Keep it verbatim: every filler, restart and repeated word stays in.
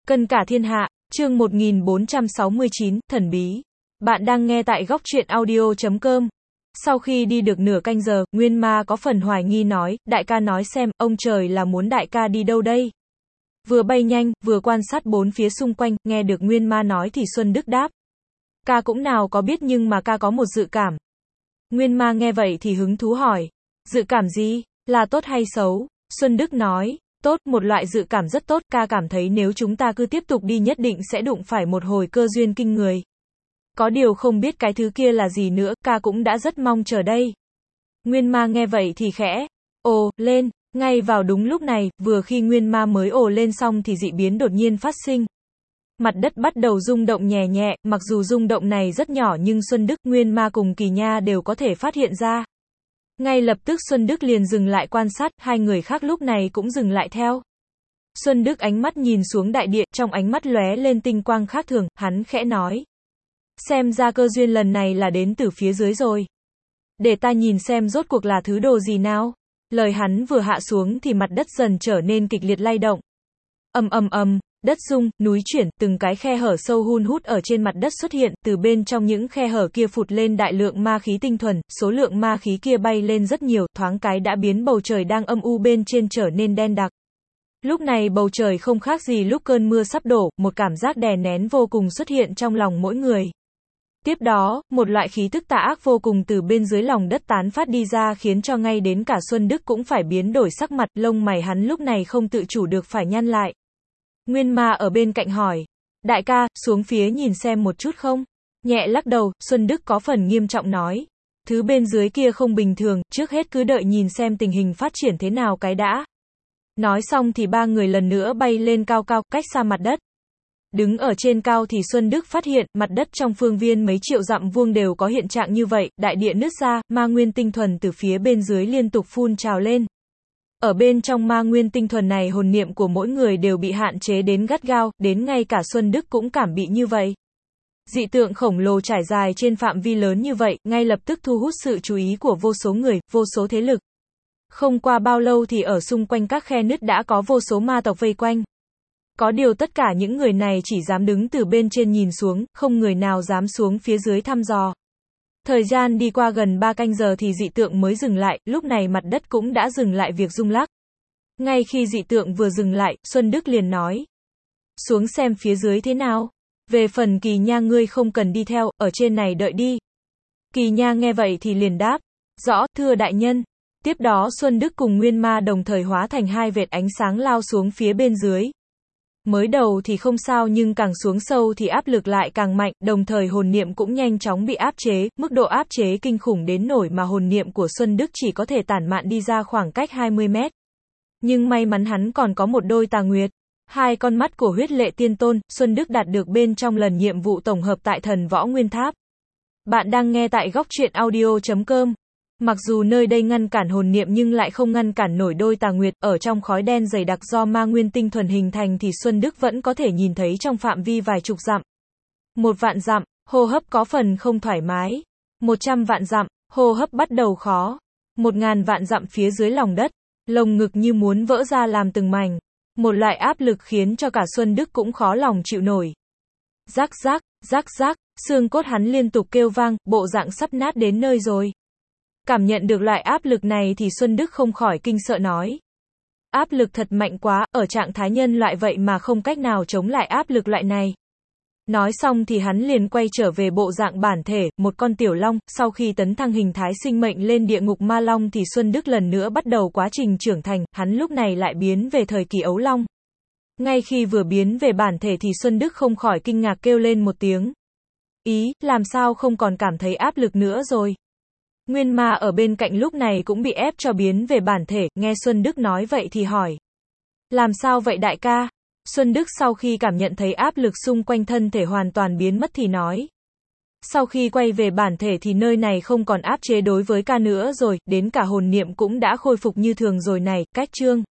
Cân cả thiên hạ, chương một nghìn bốn trăm sáu mươi chín, thần bí. Bạn đang nghe tại góc truyện audio chấm com. Sau khi đi được nửa canh giờ, Nguyên Ma có phần hoài nghi nói, đại ca nói xem, ông trời là muốn đại ca đi đâu đây? Vừa bay nhanh, vừa quan sát bốn phía xung quanh, nghe được Nguyên Ma nói thì Xuân Đức đáp. Ca cũng nào có biết nhưng mà ca có một dự cảm. Nguyên Ma nghe vậy thì hứng thú hỏi. Dự cảm gì? Là tốt hay xấu? Xuân Đức nói. Tốt, một loại dự cảm rất tốt, ca cảm thấy nếu chúng ta cứ tiếp tục đi nhất định sẽ đụng phải một hồi cơ duyên kinh người. Có điều không biết cái thứ kia là gì nữa, ca cũng đã rất mong chờ đây. Nguyên Ma nghe vậy thì khẽ ồ lên, ngay vào đúng lúc này, vừa khi Nguyên Ma mới ồ lên xong thì dị biến đột nhiên phát sinh. Mặt đất bắt đầu rung động nhẹ nhẹ, mặc dù rung động này rất nhỏ nhưng Xuân Đức, Nguyên Ma cùng Kỳ Nha đều có thể phát hiện ra. Ngay lập tức Xuân Đức liền dừng lại quan sát, hai người khác lúc này cũng dừng lại theo. Xuân Đức ánh mắt nhìn xuống đại địa, trong ánh mắt lóe lên tinh quang khác thường, hắn khẽ nói. Xem ra cơ duyên lần này là đến từ phía dưới rồi. Để ta nhìn xem rốt cuộc là thứ đồ gì nào. Lời hắn vừa hạ xuống thì mặt đất dần trở nên kịch liệt lay động. Ầm ầm ầm, đất rung, núi chuyển, từng cái khe hở sâu hun hút ở trên mặt đất xuất hiện, từ bên trong những khe hở kia phụt lên đại lượng ma khí tinh thuần, số lượng ma khí kia bay lên rất nhiều, thoáng cái đã biến bầu trời đang âm u bên trên trở nên đen đặc. Lúc này bầu trời không khác gì lúc cơn mưa sắp đổ, một cảm giác đè nén vô cùng xuất hiện trong lòng mỗi người. Tiếp đó, một loại khí tức tà ác vô cùng từ bên dưới lòng đất tán phát đi ra khiến cho ngay đến cả Xuân Đức cũng phải biến đổi sắc mặt, lông mày hắn lúc này không tự chủ được phải nhăn lại. Nguyên Ma ở bên cạnh hỏi, đại ca, xuống phía nhìn xem một chút không? Nhẹ lắc đầu, Xuân Đức có phần nghiêm trọng nói, thứ bên dưới kia không bình thường, trước hết cứ đợi nhìn xem tình hình phát triển thế nào cái đã. Nói xong thì ba người lần nữa bay lên cao cao, cách xa mặt đất. Đứng ở trên cao thì Xuân Đức phát hiện, mặt đất trong phương viên mấy triệu dặm vuông đều có hiện trạng như vậy, đại địa nứt ra, ma nguyên tinh thuần từ phía bên dưới liên tục phun trào lên. Ở bên trong ma nguyên tinh thuần này hồn niệm của mỗi người đều bị hạn chế đến gắt gao, đến ngay cả Xuân Đức cũng cảm bị như vậy. Dị tượng khổng lồ trải dài trên phạm vi lớn như vậy, ngay lập tức thu hút sự chú ý của vô số người, vô số thế lực. Không qua bao lâu thì ở xung quanh các khe nứt đã có vô số ma tộc vây quanh. Có điều tất cả những người này chỉ dám đứng từ bên trên nhìn xuống, không người nào dám xuống phía dưới thăm dò. Thời gian đi qua gần ba canh giờ thì dị tượng mới dừng lại, lúc này mặt đất cũng đã dừng lại việc rung lắc. Ngay khi dị tượng vừa dừng lại, Xuân Đức liền nói. Xuống xem phía dưới thế nào. Về phần Kỳ Nha ngươi không cần đi theo, ở trên này đợi đi. Kỳ Nha nghe vậy thì liền đáp. Rõ, thưa đại nhân. Tiếp đó Xuân Đức cùng Nguyên Ma đồng thời hóa thành hai vệt ánh sáng lao xuống phía bên dưới. Mới đầu thì không sao nhưng càng xuống sâu thì áp lực lại càng mạnh, đồng thời hồn niệm cũng nhanh chóng bị áp chế, mức độ áp chế kinh khủng đến nổi mà hồn niệm của Xuân Đức chỉ có thể tản mạn đi ra khoảng cách hai mươi mét. Nhưng may mắn hắn còn có một đôi tà nguyệt, hai con mắt của huyết lệ tiên tôn, Xuân Đức đạt được bên trong lần nhiệm vụ tổng hợp tại thần võ nguyên tháp. Bạn đang nghe tại góc truyện audio chấm com. Mặc dù nơi đây ngăn cản hồn niệm nhưng lại không ngăn cản nổi đôi tà nguyệt, ở trong khói đen dày đặc do ma nguyên tinh thuần hình thành thì Xuân Đức vẫn có thể nhìn thấy trong phạm vi vài chục dặm. Một vạn dặm, hô hấp có phần không thoải mái. Một trăm vạn dặm, hô hấp bắt đầu khó. Một ngàn vạn dặm phía dưới lòng đất, lồng ngực như muốn vỡ ra làm từng mảnh. Một loại áp lực khiến cho cả Xuân Đức cũng khó lòng chịu nổi. Rắc rắc, rắc rắc, xương cốt hắn liên tục kêu vang, bộ dạng sắp nát đến nơi rồi. Cảm nhận được loại áp lực này thì Xuân Đức không khỏi kinh sợ nói. Áp lực thật mạnh quá, ở trạng thái nhân loại vậy mà không cách nào chống lại áp lực loại này. Nói xong thì hắn liền quay trở về bộ dạng bản thể, một con tiểu long, sau khi tấn thăng hình thái sinh mệnh lên địa ngục ma long thì Xuân Đức lần nữa bắt đầu quá trình trưởng thành, hắn lúc này lại biến về thời kỳ ấu long. Ngay khi vừa biến về bản thể thì Xuân Đức không khỏi kinh ngạc kêu lên một tiếng. Ý, làm sao không còn cảm thấy áp lực nữa rồi. Nguyên Ma ở bên cạnh lúc này cũng bị ép cho biến về bản thể, nghe Xuân Đức nói vậy thì hỏi. Làm sao vậy đại ca? Xuân Đức sau khi cảm nhận thấy áp lực xung quanh thân thể hoàn toàn biến mất thì nói. Sau khi quay về bản thể thì nơi này không còn áp chế đối với ca nữa rồi, đến cả hồn niệm cũng đã khôi phục như thường rồi này, cách chương.